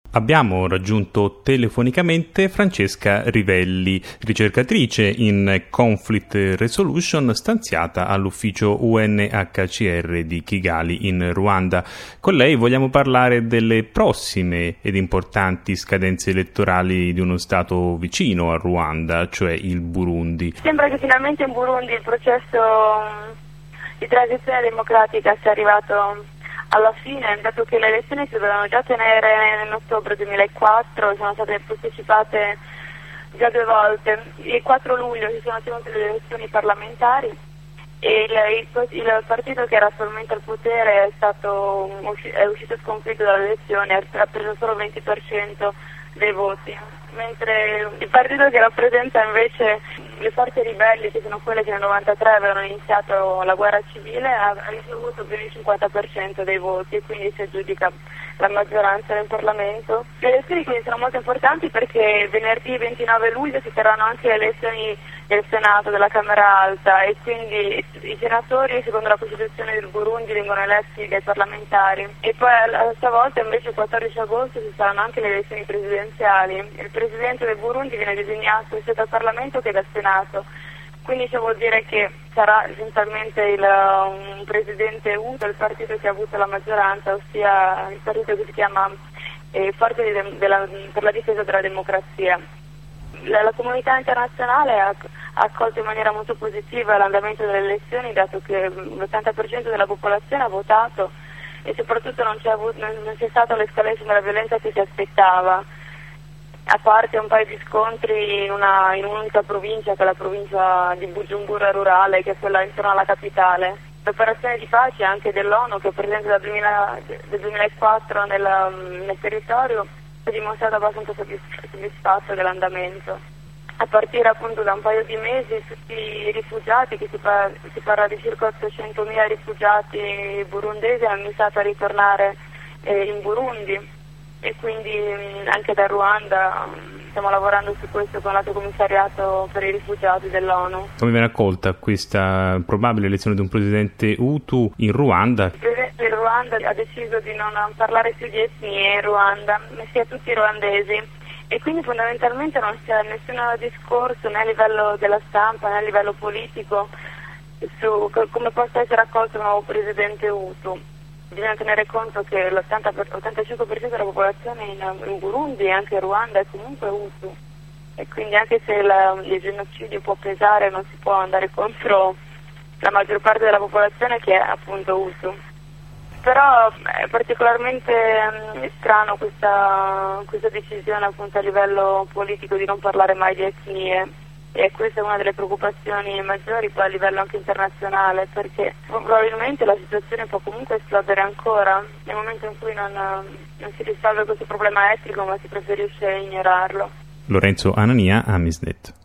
Abbiamo raggiunto telefonicamente Francesca Rivelli, ricercatrice in Conflict Resolution stanziata all'ufficio UNHCR di Kigali in Ruanda. Con lei vogliamo parlare delle prossime ed importanti scadenze elettorali di uno stato vicino a Ruanda, cioè il Burundi. Sembra che finalmente in Burundi il processo di transizione democratica sia arrivato alla fine, dato che le elezioni si dovevano già tenere in ottobre 2004, sono state postecipate già 2 volte. Il 4 luglio si sono tenute le elezioni parlamentari e il partito che era attualmente al potere è uscito sconfitto dalle elezioni, ha preso solo il 20% dei voti, mentre il partito che rappresenta invece le forze ribelli, che sono quelle che nel 93 avevano iniziato la guerra civile, ha ricevuto più del 50% dei voti e quindi si aggiudica la maggioranza del Parlamento. Le elezioni quindi sono molto importanti perché venerdì 29 luglio si terranno anche le elezioni del Senato, della Camera Alta, e quindi i senatori, secondo la Costituzione del Burundi, vengono eletti dai parlamentari. E poi stavolta invece il 14 agosto ci saranno anche le elezioni presidenziali. Il presidente del Burundi viene designato sia dal Parlamento che dal Senato. Quindi ciò vuol dire che sarà essenzialmente un presidente Hutu, il partito che ha avuto la maggioranza, ossia il partito che si chiama Forze per la difesa della democrazia. La comunità internazionale ha accolto in maniera molto positiva l'andamento delle elezioni, dato che l'80% della popolazione ha votato e soprattutto non c'è stata l'escalation della violenza che si aspettava, a parte un paio di scontri in un'unica provincia, che è la provincia di Bujumbura rurale, che è quella intorno alla capitale. L'operazione di pace anche dell'ONU, che è presente dal 2004 nel territorio, è dimostrato abbastanza soddisfatto dell'andamento. A partire appunto da un paio di mesi tutti i rifugiati, che si parla di circa 800.000 rifugiati burundesi, hanno iniziato a ritornare in Burundi, e quindi anche da Ruanda stiamo lavorando su questo con l'Alto Commissariato per i rifugiati dell'ONU. Come viene accolta questa probabile elezione di un presidente Hutu in Ruanda? Il presidente del Ruanda ha deciso di non parlare più di etnie in Ruanda, ma sia tutti ruandesi, e quindi fondamentalmente non c'è nessun discorso né a livello della stampa né a livello politico su come possa essere accolto un nuovo presidente Hutu. Bisogna tenere conto che l'85% della popolazione in Burundi e anche in Ruanda è comunque Hutu, e quindi anche se il genocidio può pesare, non si può andare contro la maggior parte della popolazione che è appunto Hutu. Però è particolarmente strano questa decisione appunto a livello politico di non parlare mai di etnie, e questa è una delle preoccupazioni maggiori poi a livello anche internazionale, perché probabilmente la situazione può comunque esplodere ancora nel momento in cui non si risolve questo problema etnico, ma si preferisce ignorarlo. Lorenzo Anania, Amisnet.